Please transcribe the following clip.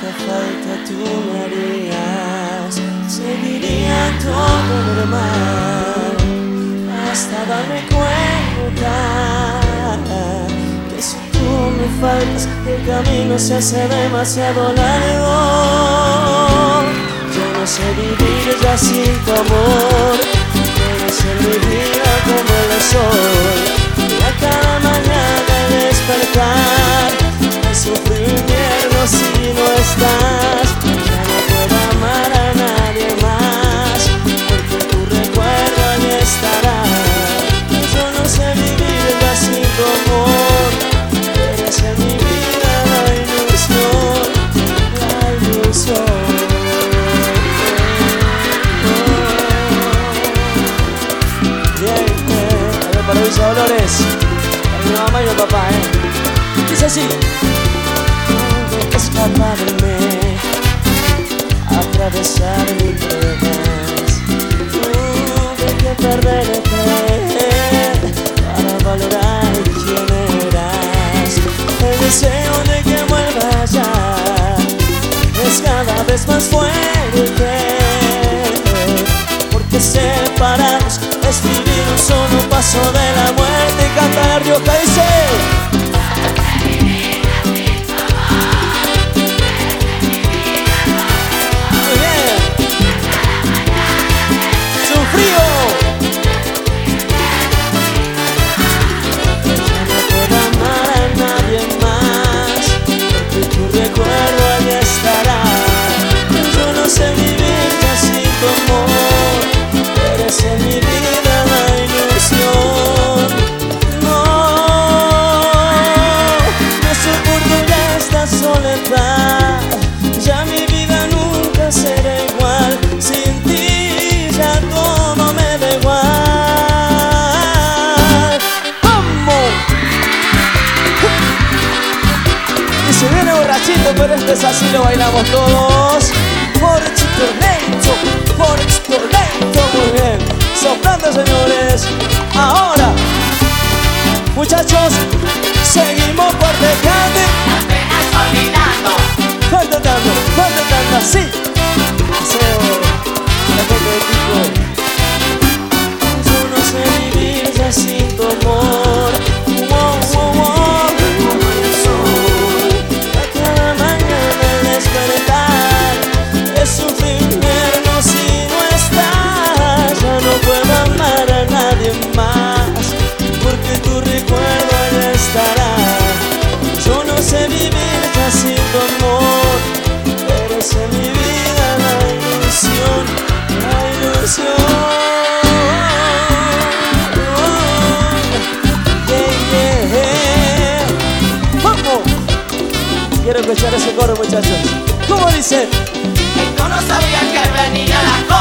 poca falta tú me harías. Seguiría todo normal hasta darme cuenta que si tú me faltas el camino se hace demasiado largo. Yo no sé vivir ya sin tu amor. Quiero ser mi vida como el sol, y a cada mañana al despertar me sufre el invierno si no estás. Ya no puedo amar a nadie más, porque tu recuerdo allí estará. Yo no sé vivir ya sin tu amor. Eres en mi vida la ilusión, la ilusión. Para Luisa Dolores, para mi mamá y mi papá, dice así: tuve que escaparme, atravesar mis pruebas, tuve que perderte para valorar quién eras. El deseo de que vuelvas ya es cada vez más fuerte, porque separados es vivir un solo paso de la muerte. Y canta La Rioja, dice: muy bien. Sufrío. Ya no puedo amar a nadie más, porque tu recuerdo allí estará. Yo no sé vivir ya sin tu amor. Eres en mi vida la ilusión. No, no soporto ya esta soledad. Ya mi vida nunca será igual. Sin ti ya todo me da igual. ¡Vamos! Y se viene borrachito, pero este es así, lo bailamos todos. Borrachito lento, muy bien. Soplando, señores. Ahora, muchachos, seguimos por decante. Apenas olvidando. Falta así. La gente de Pico. Yo no sé vivir ya sin tu amor. Como el sol, a cada mañana al despertar es sufrir invierno si no estás. Ya no puedo amar a nadie más, porque tu recuerdo allí estará. Yo no sé vivir ya sin tu amor. Eres en mi vida la ilusión, la ilusión. ¡Vamos! Quiero escuchar ese coro, muchachos. ¿Cómo dice? Yo no sabía que venía la cosa.